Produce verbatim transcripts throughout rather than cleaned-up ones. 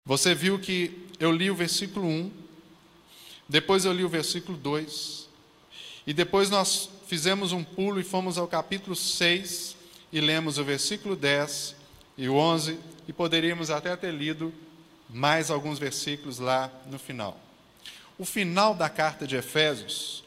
Você viu que eu li o versículo um, depois eu li o versículo dois, e depois nós fizemos um pulo e fomos ao capítulo seis, e lemos o versículo dez e o onze, e poderíamos até ter lido mais alguns versículos lá no final. O final da carta de Efésios,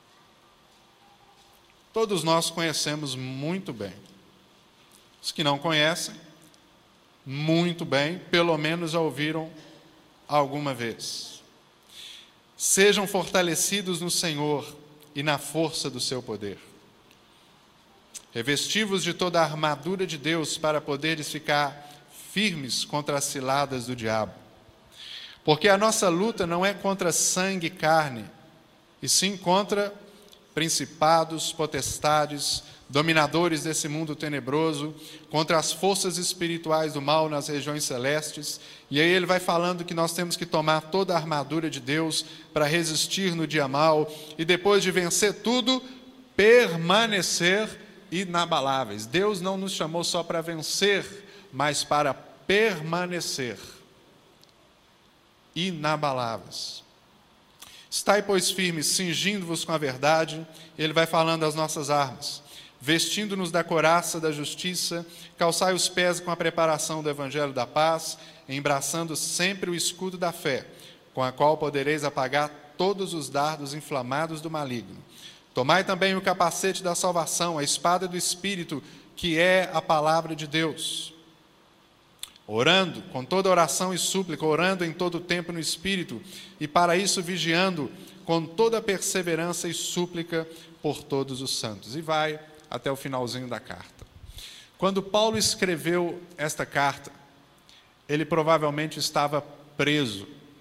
todos nós conhecemos muito bem. Os que não conhecem, muito bem, pelo menos já ouviram alguma vez. Sejam fortalecidos no Senhor e na força do seu poder. Revestivos de toda a armadura de Deus para poderes ficar firmes contra as ciladas do diabo. Porque a nossa luta não é contra sangue e carne, e sim contra principados, potestades, dominadores desse mundo tenebroso, contra as forças espirituais do mal nas regiões celestes. E aí ele vai falando que nós temos que tomar toda a armadura de Deus para resistir no dia mal, e depois de vencer tudo, permanecer inabaláveis. Deus não nos chamou só para vencer, mas para permanecer inabaláveis. Estai, pois, firmes, cingindo-vos com a verdade. Ele vai falando as nossas armas. Vestindo-nos da couraça da justiça, calçai os pés com a preparação do evangelho da paz, embraçando sempre o escudo da fé, com a qual podereis apagar todos os dardos inflamados do maligno. Tomai também o capacete da salvação, a espada do Espírito, que é a palavra de Deus. Orando, com toda oração e súplica, orando em todo o tempo no Espírito, e para isso vigiando, com toda perseverança e súplica por todos os santos. E vai até o finalzinho da carta. Quando Paulo escreveu esta carta, ele provavelmente estava preso.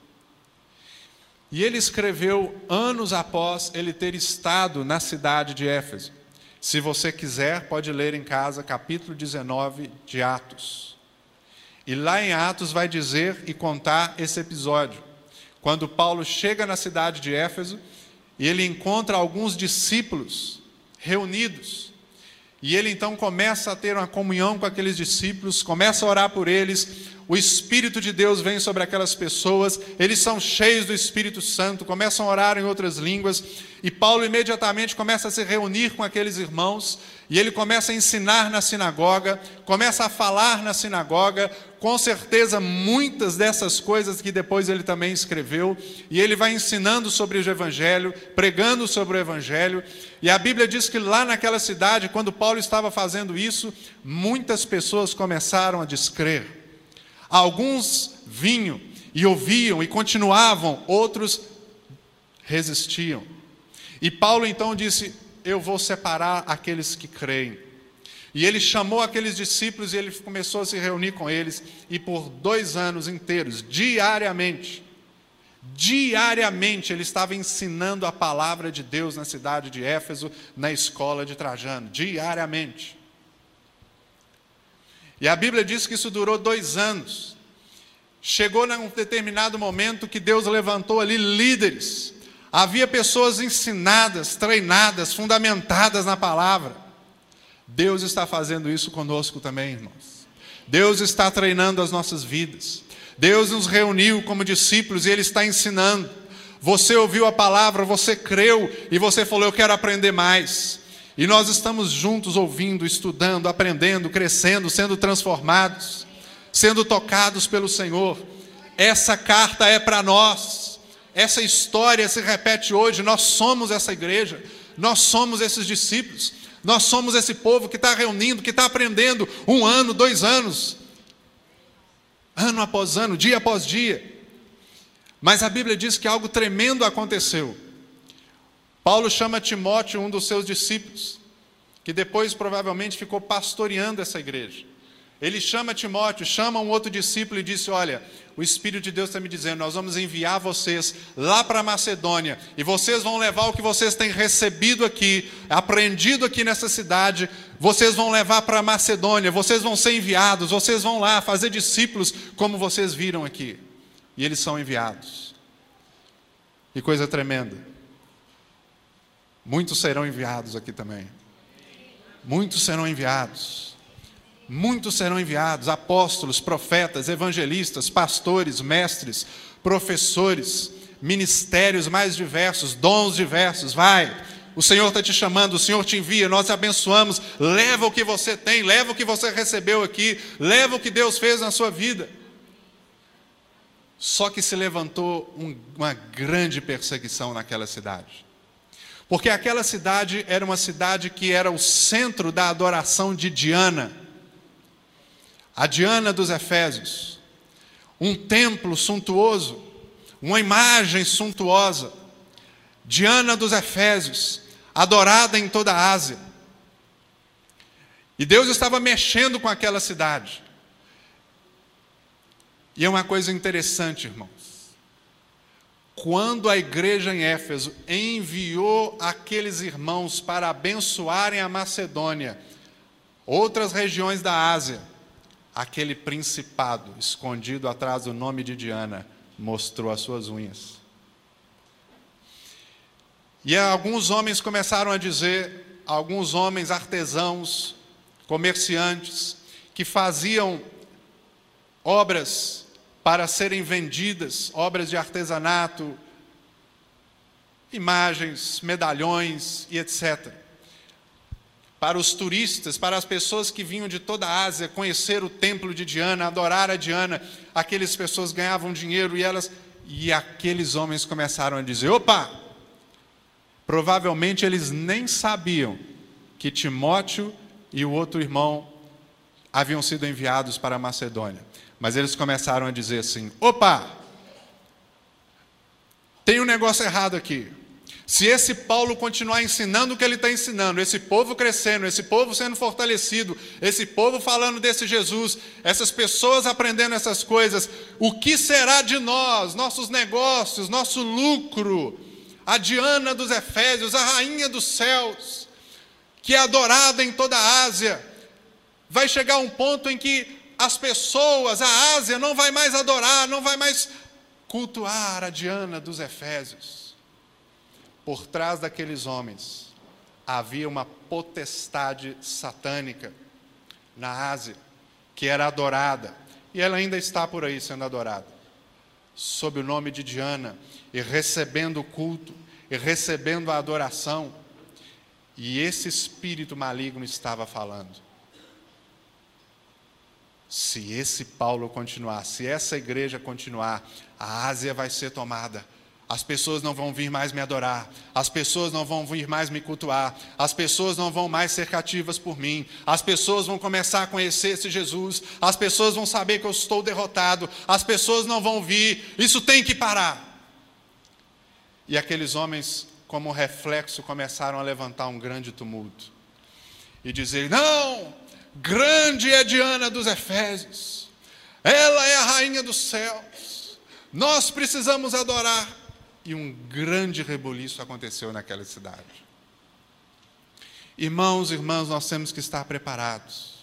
E ele escreveu anos após ele ter estado na cidade de Éfeso. Se você quiser, pode ler em casa capítulo dezenove de Atos. E lá em Atos vai dizer e contar esse episódio. Quando Paulo chega na cidade de Éfeso, e ele encontra alguns discípulos reunidos. E ele então começa a ter uma comunhão com aqueles discípulos, começa a orar por eles. O Espírito de Deus vem sobre aquelas pessoas, eles são cheios do Espírito Santo, começam a orar em outras línguas, e Paulo imediatamente começa a se reunir com aqueles irmãos, e ele começa a ensinar na sinagoga, começa a falar na sinagoga, com certeza muitas dessas coisas que depois ele também escreveu, e ele vai ensinando sobre o Evangelho, pregando sobre o Evangelho, e a Bíblia diz que lá naquela cidade, quando Paulo estava fazendo isso, muitas pessoas começaram a descrer. Alguns vinham e ouviam e continuavam, outros resistiam. E Paulo então disse: eu vou separar aqueles que creem. E ele chamou aqueles discípulos e ele começou a se reunir com eles, e por dois anos inteiros, diariamente, diariamente ele estava ensinando a palavra de Deus na cidade de Éfeso, na escola de Trajano, diariamente. E a Bíblia diz que isso durou dois anos. Chegou num determinado momento que Deus levantou ali líderes. Havia pessoas ensinadas, treinadas, fundamentadas na palavra. Deus está fazendo isso conosco também, irmãos. Deus está treinando as nossas vidas. Deus nos reuniu como discípulos e Ele está ensinando. Você ouviu a palavra, você creu e você falou: eu quero aprender mais. E nós estamos juntos ouvindo, estudando, aprendendo, crescendo, sendo transformados, sendo tocados pelo Senhor. Essa carta é para nós. Essa história se repete hoje. Nós somos essa igreja. Nós somos esses discípulos. Nós somos esse povo que está reunindo, que está aprendendo um ano, dois anos. Ano após ano, dia após dia. Mas a Bíblia diz que algo tremendo aconteceu. Paulo chama Timóteo, um dos seus discípulos, que depois provavelmente ficou pastoreando essa igreja. Ele chama Timóteo, chama um outro discípulo e disse: olha, o Espírito de Deus está me dizendo, nós vamos enviar vocês lá para a Macedônia, e vocês vão levar o que vocês têm recebido aqui, aprendido aqui nessa cidade, vocês vão levar para a Macedônia, vocês vão ser enviados, vocês vão lá fazer discípulos, como vocês viram aqui. E eles são enviados. Que coisa tremenda. Muitos serão enviados aqui também. Muitos serão enviados. Muitos serão enviados, apóstolos, profetas, evangelistas, pastores, mestres, professores, ministérios mais diversos, dons diversos. Vai, o Senhor está te chamando, o Senhor te envia, nós te abençoamos. Leva o que você tem, leva o que você recebeu aqui, leva o que Deus fez na sua vida. Só que se levantou um, uma grande perseguição naquela cidade. Porque aquela cidade era uma cidade que era o centro da adoração de Diana. A Diana dos Efésios, um templo suntuoso, uma imagem suntuosa. Diana dos Efésios, adorada em toda a Ásia. E Deus estava mexendo com aquela cidade. E é uma coisa interessante, irmãos. Quando a igreja em Éfeso enviou aqueles irmãos para abençoarem a Macedônia, outras regiões da Ásia, aquele principado, escondido atrás do nome de Diana, mostrou as suas unhas. E alguns homens começaram a dizer, alguns homens artesãos, comerciantes, que faziam obras para serem vendidas, obras de artesanato, imagens, medalhões e etcétera. Para os turistas, para as pessoas que vinham de toda a Ásia conhecer o templo de Diana, adorar a Diana, aquelas pessoas ganhavam dinheiro e elas e aqueles homens começaram a dizer: opa! Provavelmente eles nem sabiam que Timóteo e o outro irmão haviam sido enviados para a Macedônia. Mas eles começaram a dizer assim: opa! Tem um negócio errado aqui. Se esse Paulo continuar ensinando o que ele está ensinando, esse povo crescendo, esse povo sendo fortalecido, esse povo falando desse Jesus, essas pessoas aprendendo essas coisas, o que será de nós, nossos negócios, nosso lucro? A Diana dos Efésios, a rainha dos céus, que é adorada em toda a Ásia, vai chegar um ponto em que as pessoas, a Ásia, não vai mais adorar, não vai mais cultuar a Diana dos Efésios. Por trás daqueles homens havia uma potestade satânica na Ásia, que era adorada, e ela ainda está por aí sendo adorada, sob o nome de Diana, e recebendo o culto, e recebendo a adoração, e esse espírito maligno estava falando: se esse Paulo continuar, se essa igreja continuar, a Ásia vai ser tomada. As pessoas não vão vir mais me adorar, as pessoas não vão vir mais me cultuar, as pessoas não vão mais ser cativas por mim, as pessoas vão começar a conhecer esse Jesus, as pessoas vão saber que eu estou derrotado, as pessoas não vão vir, isso tem que parar. E aqueles homens, como reflexo, começaram a levantar um grande tumulto e dizer: não, grande é Diana dos Efésios, ela é a rainha dos céus, nós precisamos adorar. E um grande rebuliço aconteceu naquela cidade. Irmãos e irmãs, nós temos que estar preparados,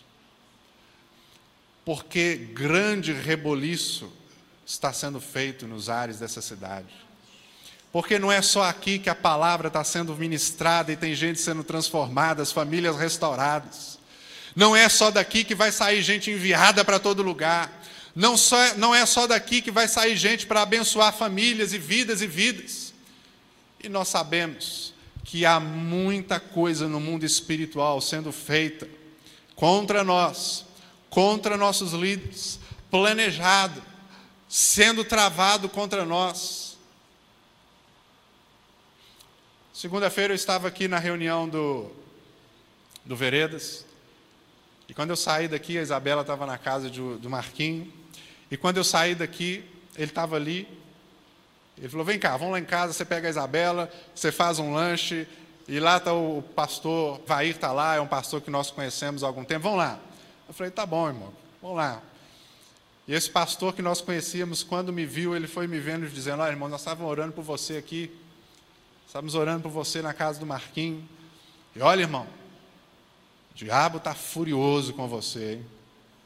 porque grande rebuliço está sendo feito nos ares dessa cidade. Porque não é só aqui que a palavra está sendo ministrada e tem gente sendo transformada, as famílias restauradas. Não é só daqui que vai sair gente enviada para todo lugar. Não, só, não é só daqui que vai sair gente para abençoar famílias e vidas e vidas. E nós sabemos que há muita coisa no mundo espiritual sendo feita contra nós, contra nossos líderes, planejado, sendo travado contra nós. Segunda-feira eu estava aqui na reunião do, do Veredas, e quando eu saí daqui, a Isabela estava na casa de, do Marquinho. E quando eu saí daqui, ele estava ali, ele falou: vem cá, vamos lá em casa, você pega a Isabela, você faz um lanche, e lá está o pastor, Vair está lá, é um pastor que nós conhecemos há algum tempo, vamos lá. Eu falei: tá bom, irmão, vamos lá. E esse pastor que nós conhecíamos, quando me viu, ele foi me vendo dizendo: olha, irmão, nós estávamos orando por você aqui, estávamos orando por você na casa do Marquinho, e olha, irmão, o diabo está furioso com você, hein?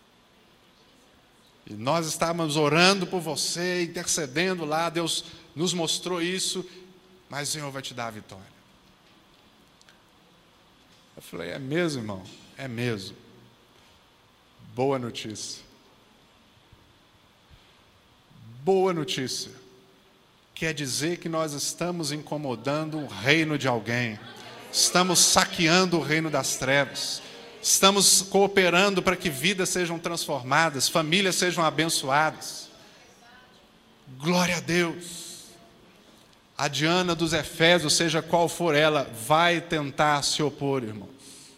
E nós estávamos orando por você, intercedendo lá, Deus nos mostrou isso, mas o Senhor vai te dar a vitória. Eu falei: é mesmo, irmão? É mesmo. Boa notícia. Boa notícia. Quer dizer que nós estamos incomodando o reino de alguém. Estamos saqueando o reino das trevas. Estamos cooperando para que vidas sejam transformadas, famílias sejam abençoadas. Glória a Deus. A Diana dos Efésios, seja qual for ela, vai tentar se opor, irmãos.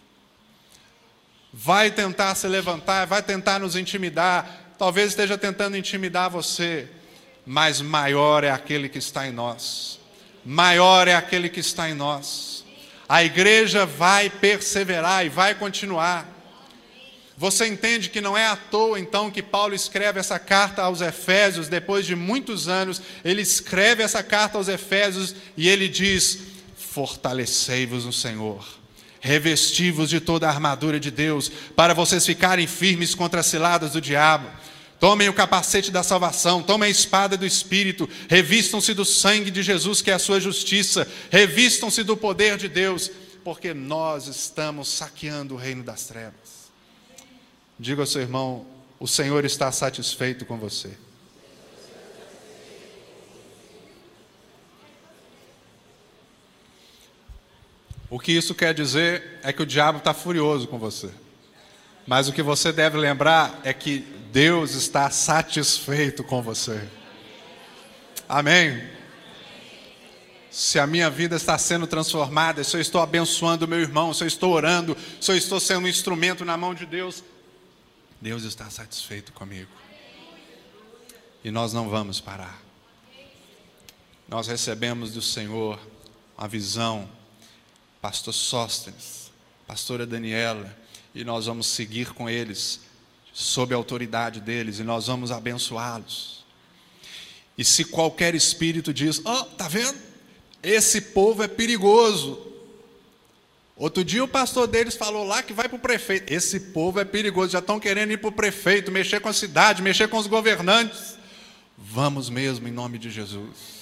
Vai tentar se levantar, vai tentar nos intimidar. Talvez esteja tentando intimidar você, mas maior é aquele que está em nós. Maior é aquele que está em nós. A igreja vai perseverar e vai continuar. Você entende que não é à toa, então, que Paulo escreve essa carta aos Efésios, depois de muitos anos, ele escreve essa carta aos Efésios e ele diz: fortalecei-vos no Senhor, revesti-vos de toda a armadura de Deus, para vocês ficarem firmes contra as ciladas do diabo. Tomem o capacete da salvação, tomem a espada do Espírito, revistam-se do sangue de Jesus, que é a sua justiça, revistam-se do poder de Deus, porque nós estamos saqueando o reino das trevas. Diga ao seu irmão: o Senhor está satisfeito com você. O que isso quer dizer é que o diabo está furioso com você. Mas o que você deve lembrar é que Deus está satisfeito com você. Amém? Se a minha vida está sendo transformada, se eu estou abençoando o meu irmão, se eu estou orando, se eu estou sendo um instrumento na mão de Deus, Deus está satisfeito comigo. E nós não vamos parar. Nós recebemos do Senhor a visão, pastor Sóstenes, pastora Daniela, e nós vamos seguir com eles, sob a autoridade deles, e nós vamos abençoá-los. E se qualquer espírito diz: ó, oh, tá vendo? Esse povo é perigoso. Outro dia o pastor deles falou lá que vai para o prefeito. Esse povo é perigoso, já estão querendo ir para o prefeito, mexer com a cidade, mexer com os governantes. Vamos mesmo, em nome de Jesus.